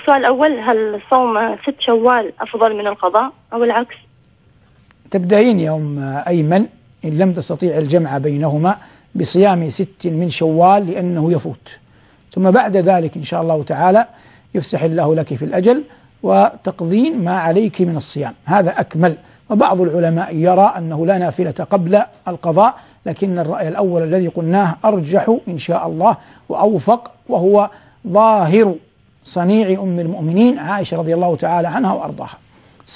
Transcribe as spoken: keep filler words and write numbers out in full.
السؤال الأول، هل صوم ست شوال أفضل من القضاء أو العكس؟ تبدأين يوم أيمن إن لم تستطيع الجمع بينهما بصيام ست من شوال لأنه يفوت، ثم بعد ذلك إن شاء الله تعالى يفسح الله لك في الأجل وتقضين ما عليك من الصيام، هذا أكمل. وبعض العلماء يرى أنه لا نافلة قبل القضاء، لكن الرأي الأول الذي قلناه أرجح إن شاء الله وأوفق، وهو ظاهر صنيع أم المؤمنين عائشة رضي الله تعالى عنها وأرضاها.